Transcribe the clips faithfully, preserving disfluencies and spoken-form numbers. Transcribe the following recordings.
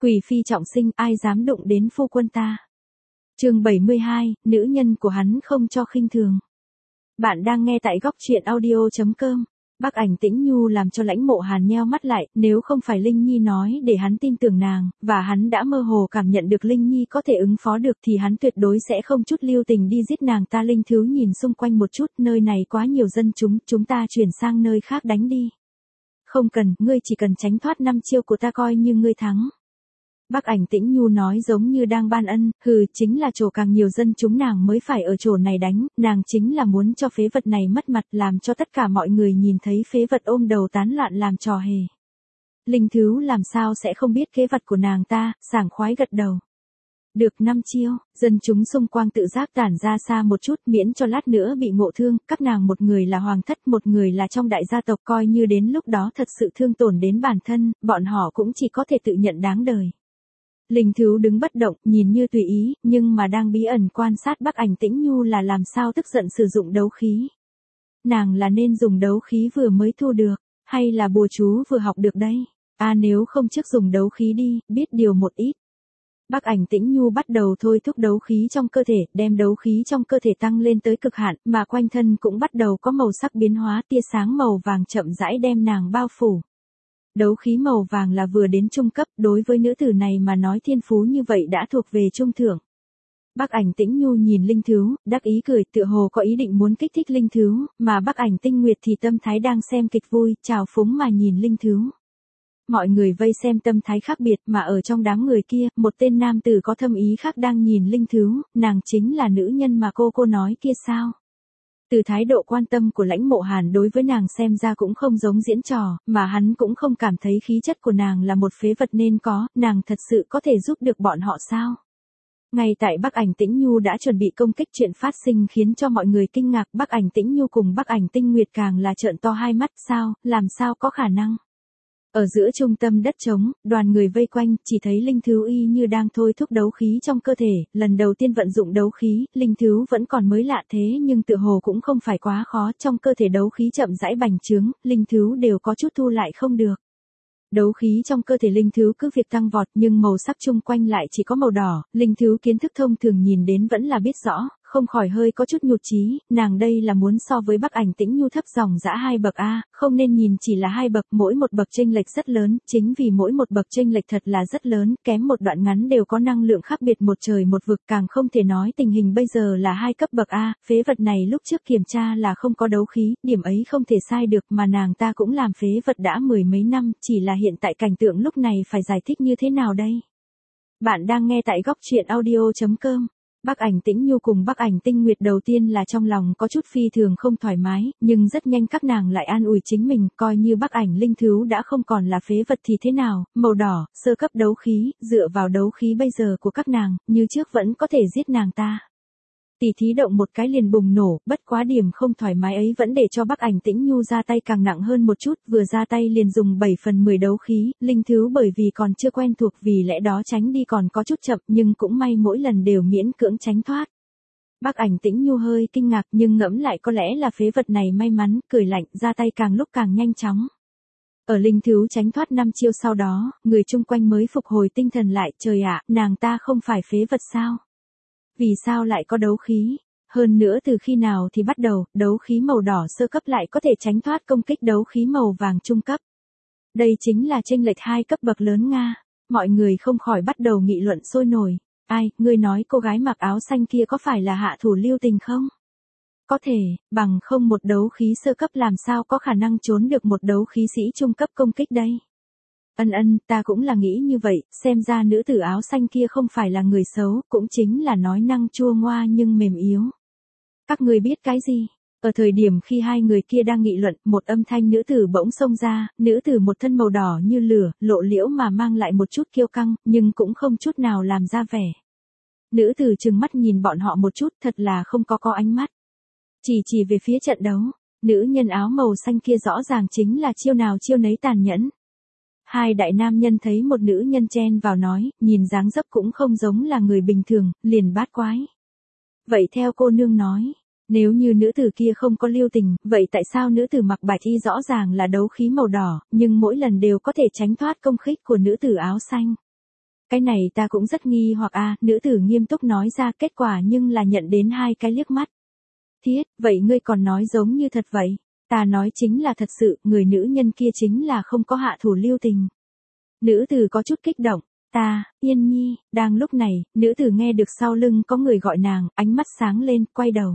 Quỷ phi trọng sinh, ai dám đụng đến phu quân ta. Chương bảy mươi hai, nữ nhân của hắn không cho khinh thường. Bạn đang nghe tại góc truyện audio chấm com. Bác Ảnh Tĩnh Nhu làm cho Lãnh Mộ Hàn nheo mắt lại, nếu không phải Linh Nhi nói để hắn tin tưởng nàng, và hắn đã mơ hồ cảm nhận được Linh Nhi có thể ứng phó được thì hắn tuyệt đối sẽ không chút lưu tình đi giết nàng ta. Linh Thứ nhìn xung quanh một chút, nơi này quá nhiều dân chúng, chúng ta chuyển sang nơi khác đánh đi. Không cần, ngươi chỉ cần tránh thoát năm chiêu của ta coi như ngươi thắng. Bác Ảnh Tĩnh Nhu nói giống như đang ban ân, hừ, chính là chỗ càng nhiều dân chúng nàng mới phải ở chỗ này đánh, nàng chính là muốn cho phế vật này mất mặt, làm cho tất cả mọi người nhìn thấy phế vật ôm đầu tán loạn làm trò hề. Linh Thứ làm sao sẽ không biết kế vật của nàng ta, sảng khoái gật đầu. Được năm chiêu, dân chúng xung quanh tự giác tản ra xa một chút, miễn cho lát nữa bị ngộ thương, các nàng một người là hoàng thất, một người là trong đại gia tộc, coi như đến lúc đó thật sự thương tổn đến bản thân, bọn họ cũng chỉ có thể tự nhận đáng đời. Linh Thứ đứng bất động, nhìn như tùy ý, nhưng mà đang bí ẩn quan sát Bác Ảnh Tĩnh Nhu là làm sao tức giận sử dụng đấu khí. Nàng là nên dùng đấu khí vừa mới thu được, hay là bùa chú vừa học được đây? À, nếu không trước dùng đấu khí đi, biết điều một ít. Bác Ảnh Tĩnh Nhu bắt đầu thôi thúc đấu khí trong cơ thể, đem đấu khí trong cơ thể tăng lên tới cực hạn, mà quanh thân cũng bắt đầu có màu sắc biến hóa, tia sáng màu vàng chậm rãi đem nàng bao phủ. Đấu khí màu vàng là vừa đến trung cấp, đối với nữ tử này mà nói thiên phú như vậy đã thuộc về trung thượng. Bác Ảnh Tĩnh Nhu nhìn Linh Thứ, đắc ý cười, tựa hồ có ý định muốn kích thích Linh Thứ, mà Bác Ảnh Tinh Nguyệt thì tâm thái đang xem kịch vui, trào phúng mà nhìn Linh Thứ. Mọi người vây xem tâm thái khác biệt, mà ở trong đám người kia, một tên nam tử có thâm ý khác đang nhìn Linh Thứ, nàng chính là nữ nhân mà cô cô nói kia sao? Từ thái độ quan tâm của Lãnh Mộ Hàn đối với nàng xem ra cũng không giống diễn trò, mà hắn cũng không cảm thấy khí chất của nàng là một phế vật nên có, nàng thật sự có thể giúp được bọn họ sao? Ngay tại Bác Ảnh Tĩnh Nhu đã chuẩn bị công kích, chuyện phát sinh khiến cho mọi người kinh ngạc, Bác Ảnh Tĩnh Nhu cùng Bác Ảnh Tinh Nguyệt càng là trợn to hai mắt, sao, làm sao có khả năng? Ở giữa trung tâm đất trống, đoàn người vây quanh, chỉ thấy Linh Thứ y như đang thôi thúc đấu khí trong cơ thể, lần đầu tiên vận dụng đấu khí, Linh Thứ vẫn còn mới lạ thế nhưng tựa hồ cũng không phải quá khó, trong cơ thể đấu khí chậm rãi bành trướng, Linh Thứ đều có chút thu lại không được. Đấu khí trong cơ thể Linh Thứ cứ việc tăng vọt nhưng màu sắc chung quanh lại chỉ có màu đỏ, Linh Thứ kiến thức thông thường nhìn đến vẫn là biết rõ, không khỏi hơi có chút nhụt chí, nàng đây là muốn so với Bác Ảnh Tĩnh Nhu thấp dòng dã hai bậc a, không nên nhìn chỉ là hai bậc, mỗi một bậc chênh lệch rất lớn, chính vì mỗi một bậc chênh lệch thật là rất lớn, kém một đoạn ngắn đều có năng lượng khác biệt một trời một vực, càng không thể nói tình hình bây giờ là hai cấp bậc a, phế vật này lúc trước kiểm tra là không có đấu khí, điểm ấy không thể sai được, mà nàng ta cũng làm phế vật đã mười mấy năm, chỉ là hiện tại cảnh tượng lúc này phải giải thích như thế nào đây? Bạn đang nghe tại góc truyện audio chấm com. Bác Ảnh Tĩnh Nhu cùng Bác Ảnh Tinh Nguyệt đầu tiên là trong lòng có chút phi thường không thoải mái, nhưng rất nhanh các nàng lại an ủi chính mình, coi như Bác Ảnh Linh Thứ đã không còn là phế vật thì thế nào, màu đỏ, sơ cấp đấu khí, dựa vào đấu khí bây giờ của các nàng, như trước vẫn có thể giết nàng ta. Tỷ thí động một cái liền bùng nổ, bất quá điểm không thoải mái ấy vẫn để cho Bác Ảnh Tĩnh Nhu ra tay càng nặng hơn một chút, vừa ra tay liền dùng bảy phần mười đấu khí, Linh Thứ bởi vì còn chưa quen thuộc vì lẽ đó tránh đi còn có chút chậm, nhưng cũng may mỗi lần đều miễn cưỡng tránh thoát. Bác Ảnh Tĩnh Nhu hơi kinh ngạc nhưng ngẫm lại có lẽ là phế vật này may mắn, cười lạnh, ra tay càng lúc càng nhanh chóng. Ở Linh Thứ tránh thoát năm chiêu sau đó, người chung quanh mới phục hồi tinh thần lại, trời ạ, nàng ta không phải phế vật sao? Vì sao lại có đấu khí? Hơn nữa từ khi nào thì bắt đầu, đấu khí màu đỏ sơ cấp lại có thể tránh thoát công kích đấu khí màu vàng trung cấp. Đây chính là chênh lệch hai cấp bậc lớn Nga. Mọi người không khỏi bắt đầu nghị luận sôi nổi. Ai, ngươi nói cô gái mặc áo xanh kia có phải là hạ thủ lưu tình không? Có thể, bằng không một đấu khí sơ cấp làm sao có khả năng trốn được một đấu khí sĩ trung cấp công kích đây? Ân ân, ta cũng là nghĩ như vậy, xem ra nữ tử áo xanh kia không phải là người xấu, cũng chính là nói năng chua ngoa nhưng mềm yếu. Các người biết cái gì? Ở thời điểm khi hai người kia đang nghị luận, một âm thanh nữ tử bỗng xông ra, nữ tử một thân màu đỏ như lửa, lộ liễu mà mang lại một chút kiêu căng, nhưng cũng không chút nào làm ra vẻ. Nữ tử trừng mắt nhìn bọn họ một chút, thật là không có có ánh mắt. Chỉ chỉ về phía trận đấu, nữ nhân áo màu xanh kia rõ ràng chính là chiêu nào chiêu nấy tàn nhẫn. Hai đại nam nhân thấy một nữ nhân chen vào nói, nhìn dáng dấp cũng không giống là người bình thường, liền bát quái. Vậy theo cô nương nói, nếu như nữ tử kia không có lưu tình, vậy tại sao nữ tử mặc bạch y rõ ràng là đấu khí màu đỏ, nhưng mỗi lần đều có thể tránh thoát công kích của nữ tử áo xanh? cái này ta cũng rất nghi hoặc a, nữ tử nghiêm túc nói ra, kết quả nhưng là nhận đến hai cái liếc mắt. Thiết, vậy ngươi còn nói giống như thật vậy? Ta nói chính là thật sự, người nữ nhân kia chính là không có hạ thủ lưu tình. Nữ tử có chút kích động. Ta, Yên Nhi, đang lúc này, nữ tử nghe được sau lưng có người gọi nàng, ánh mắt sáng lên, quay đầu.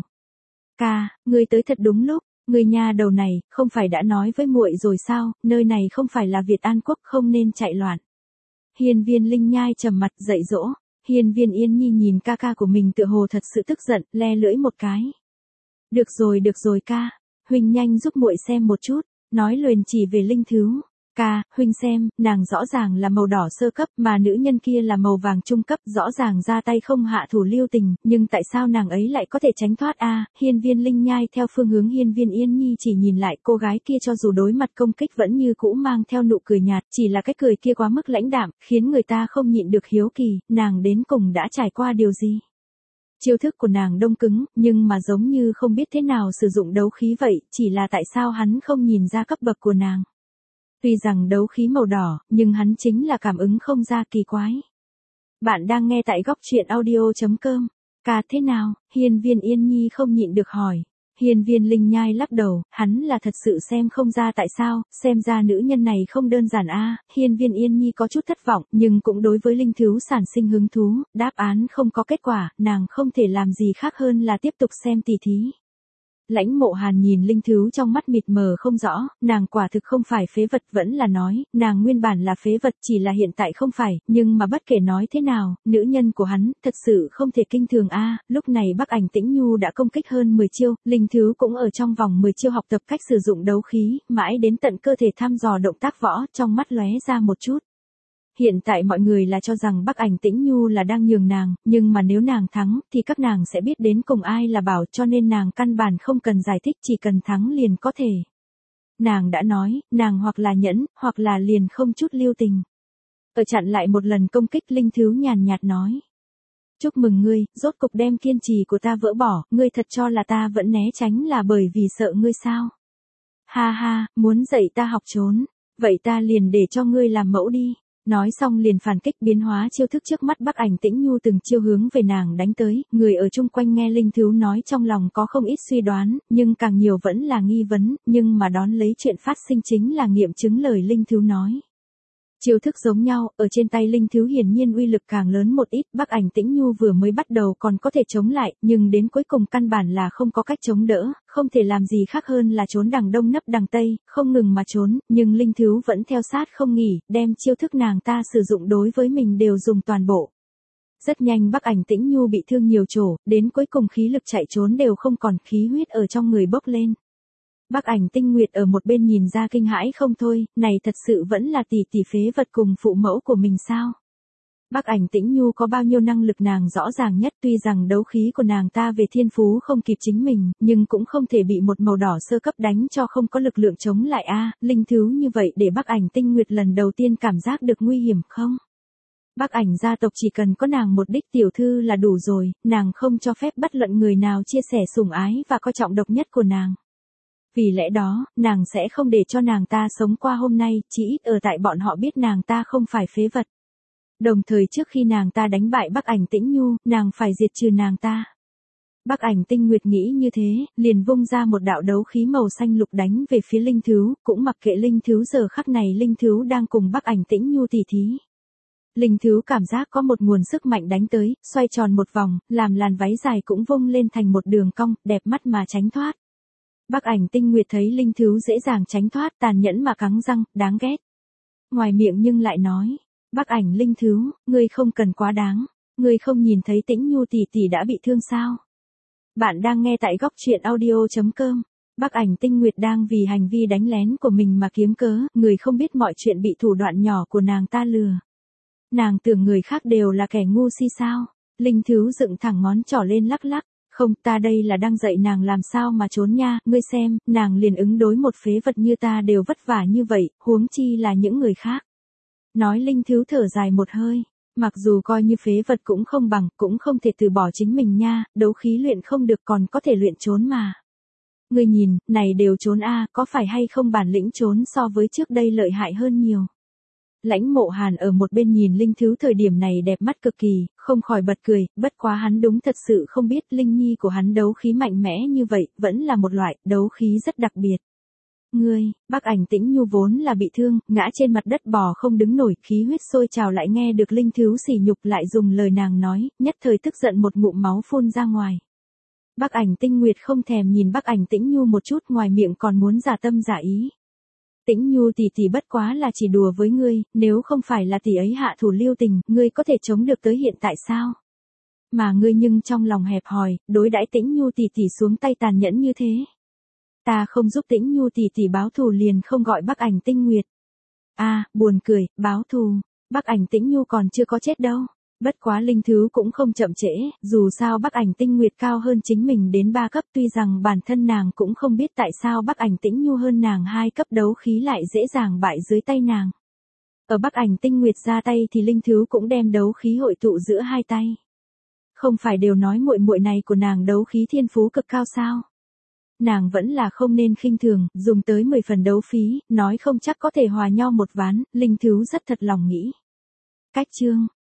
Ca, ngươi tới thật đúng lúc, ngươi nha đầu này, không phải đã nói với muội rồi sao, nơi này không phải là Việt An Quốc, không nên chạy loạn. Hiên Viên Linh Nhai trầm mặt dạy dỗ, Hiên Viên Yên Nhi nhìn ca ca của mình tựa hồ thật sự tức giận, le lưỡi một cái. Được rồi được rồi ca, huynh nhanh giúp muội xem một chút, nói liền chỉ về linh thứu. Ca, huynh xem, nàng rõ ràng là màu đỏ sơ cấp mà nữ nhân kia là màu vàng trung cấp, rõ ràng ra tay không hạ thủ lưu tình, nhưng tại sao nàng ấy lại có thể tránh thoát a? À, Hiên Viên Linh Nhai theo phương hướng Hiên Viên Yên Nhi chỉ nhìn lại, cô gái kia cho dù đối mặt công kích vẫn như cũ mang theo nụ cười nhạt, chỉ là cái cười kia quá mức lãnh đạm, khiến người ta không nhịn được hiếu kỳ, nàng đến cùng đã trải qua điều gì? Chiêu thức của nàng đông cứng, nhưng mà giống như không biết thế nào sử dụng đấu khí vậy, chỉ là tại sao hắn không nhìn ra cấp bậc của nàng. Tuy rằng đấu khí màu đỏ, nhưng hắn chính là cảm ứng không ra, kỳ quái. Bạn đang nghe tại góc truyện audio chấm com. Ca thế nào? Hiên Viên Yên Nhi không nhịn được hỏi. Hiên Viên Linh Nhai lắc đầu, hắn là thật sự xem không ra tại sao, xem ra nữ nhân này không đơn giản a. À, Hiên Viên Yên Nhi có chút thất vọng, nhưng cũng đối với linh thứu sản sinh hứng thú, đáp án không có kết quả, nàng không thể làm gì khác hơn là tiếp tục xem tỉ thí. Lãnh Mộ Hàn nhìn linh thứu trong mắt mịt mờ không rõ, nàng quả thực không phải phế vật, vẫn là nói, nàng nguyên bản là phế vật, chỉ là hiện tại không phải, nhưng mà bất kể nói thế nào, nữ nhân của hắn, thật sự không thể kinh thường a. À, lúc này Bắc Ảnh Tĩnh Nhu đã công kích hơn mười chiêu, linh thứu cũng ở trong vòng mười chiêu học tập cách sử dụng đấu khí, mãi đến tận cơ thể thăm dò động tác võ, trong mắt lóe ra một chút. Hiện tại mọi người là cho rằng Bắc Ảnh Tĩnh Nhu là đang nhường nàng, nhưng mà nếu nàng thắng, thì các nàng sẽ biết đến cùng ai là bảo, cho nên nàng căn bản không cần giải thích, chỉ cần thắng liền có thể. Nàng đã nói, nàng hoặc là nhẫn, hoặc là liền không chút lưu tình. Ở chặn lại một lần công kích, linh thứu nhàn nhạt nói. Chúc mừng ngươi, rốt cục đem kiên trì của ta vỡ bỏ, ngươi thật cho là ta vẫn né tránh là bởi vì sợ ngươi sao? Ha ha, muốn dạy ta học trốn, vậy ta liền để cho ngươi làm mẫu đi. Nói xong liền phản kích, biến hóa chiêu thức, trước mắt Bắc Ảnh Tĩnh Nhu từng chiêu hướng về nàng đánh tới, người ở chung quanh nghe linh thứu nói trong lòng có không ít suy đoán, nhưng càng nhiều vẫn là nghi vấn, nhưng mà đón lấy chuyện phát sinh chính là nghiệm chứng lời linh thứu nói. Chiêu thức giống nhau, ở trên tay linh thứu hiển nhiên uy lực càng lớn một ít, Bắc Ảnh Tĩnh Nhu vừa mới bắt đầu còn có thể chống lại, nhưng đến cuối cùng căn bản là không có cách chống đỡ, không thể làm gì khác hơn là trốn đằng đông nấp đằng tây, không ngừng mà trốn, nhưng linh thứu vẫn theo sát không nghỉ, đem chiêu thức nàng ta sử dụng đối với mình đều dùng toàn bộ. Rất nhanh Bắc Ảnh Tĩnh Nhu bị thương nhiều chỗ, đến cuối cùng khí lực chạy trốn đều không còn, khí huyết ở trong người bốc lên. Bắc Ảnh Tinh Nguyệt ở một bên nhìn ra kinh hãi không thôi, này thật sự vẫn là tỷ tỷ phế vật cùng phụ mẫu của mình sao? Bắc Ảnh Tĩnh Nhu có bao nhiêu năng lực nàng rõ ràng nhất, tuy rằng đấu khí của nàng ta về thiên phú không kịp chính mình, nhưng cũng không thể bị một màu đỏ sơ cấp đánh cho không có lực lượng chống lại a. À, linh thứu như vậy để Bắc Ảnh Tinh Nguyệt lần đầu tiên cảm giác được nguy hiểm không? Bắc Ảnh gia tộc chỉ cần có nàng một đích tiểu thư là đủ rồi, nàng không cho phép bất luận người nào chia sẻ sủng ái và coi trọng độc nhất của nàng. Vì lẽ đó, nàng sẽ không để cho nàng ta sống qua hôm nay, chỉ ít ở tại bọn họ biết nàng ta không phải phế vật. Đồng thời trước khi nàng ta đánh bại Bắc Ảnh Tĩnh Nhu, nàng phải diệt trừ nàng ta. Bắc Ảnh Tinh Nguyệt nghĩ như thế, liền vung ra một đạo đấu khí màu xanh lục đánh về phía linh thứu, cũng mặc kệ linh thứu giờ khắc này linh thứu đang cùng Bắc Ảnh Tĩnh Nhu tỉ thí. Linh thứu cảm giác có một nguồn sức mạnh đánh tới, xoay tròn một vòng, làm làn váy dài cũng vung lên thành một đường cong, đẹp mắt mà tránh thoát. Bắc Ảnh Tinh Nguyệt thấy linh thứu dễ dàng tránh thoát, tàn nhẫn mà cắn răng, đáng ghét. Ngoài miệng nhưng lại nói, Bắc Ảnh linh thứu, ngươi không cần quá đáng, ngươi không nhìn thấy Tĩnh Nhu tỷ tỷ đã bị thương sao? Bạn đang nghe tại góc truyện audio chấm com. Bắc Ảnh Tinh Nguyệt đang vì hành vi đánh lén của mình mà kiếm cớ, người không biết mọi chuyện bị thủ đoạn nhỏ của nàng ta lừa. Nàng tưởng người khác đều là kẻ ngu si sao? Linh thứu dựng thẳng ngón trỏ lên lắc lắc. Không, ta đây là đang dạy nàng làm sao mà trốn nha, ngươi xem, nàng liền ứng đối một phế vật như ta đều vất vả như vậy, huống chi là những người khác. Nói linh thứu thở dài một hơi, mặc dù coi như phế vật cũng không bằng, cũng không thể từ bỏ chính mình nha, đấu khí luyện không được còn có thể luyện trốn mà. Ngươi nhìn, này đều trốn a, có phải hay không bản lĩnh trốn so với trước đây lợi hại hơn nhiều. Lãnh Mộ Hàn ở một bên nhìn Linh Thứ thời điểm này đẹp mắt cực kỳ, không khỏi bật cười, bất quá hắn đúng thật sự không biết Linh Nhi của hắn đấu khí mạnh mẽ như vậy, vẫn là một loại đấu khí rất đặc biệt. Ngươi, Bắc Ảnh Tĩnh Nhu vốn là bị thương, ngã trên mặt đất bò không đứng nổi, khí huyết sôi trào lại nghe được Linh Thứ sỉ nhục lại dùng lời nàng nói, nhất thời tức giận một ngụm máu phun ra ngoài. Bắc Ảnh Tinh Nguyệt không thèm nhìn Bắc Ảnh Tĩnh Nhu một chút, ngoài miệng còn muốn giả tâm giả ý. Tĩnh Nhu tỷ tỷ bất quá là chỉ đùa với ngươi, nếu không phải là tỷ ấy hạ thủ lưu tình, ngươi có thể chống được tới hiện tại sao? Mà ngươi nhưng trong lòng hẹp hòi, đối đãi Tĩnh Nhu tỷ tỷ xuống tay tàn nhẫn như thế. Ta không giúp Tĩnh Nhu tỷ tỷ báo thù liền không gọi Bắc Ảnh Tinh Nguyệt. A, à, buồn cười, báo thù, Bắc Ảnh Tĩnh Nhu còn chưa có chết đâu. Bất quá Linh Thứ cũng không chậm trễ, dù sao Bắc Ảnh Tinh Nguyệt cao hơn chính mình đến ba cấp, tuy rằng bản thân nàng cũng không biết tại sao Bắc Ảnh Tĩnh Nhu hơn nàng hai cấp đấu khí lại dễ dàng bại dưới tay nàng. Ở Bắc Ảnh Tinh Nguyệt ra tay thì Linh Thứ cũng đem đấu khí hội tụ giữa hai tay. Không phải đều nói muội muội này của nàng đấu khí thiên phú cực cao sao? Nàng vẫn là không nên khinh thường, dùng tới mười phần đấu phí, nói không chắc có thể hòa nhau một ván, Linh Thứ rất thật lòng nghĩ. Cách chương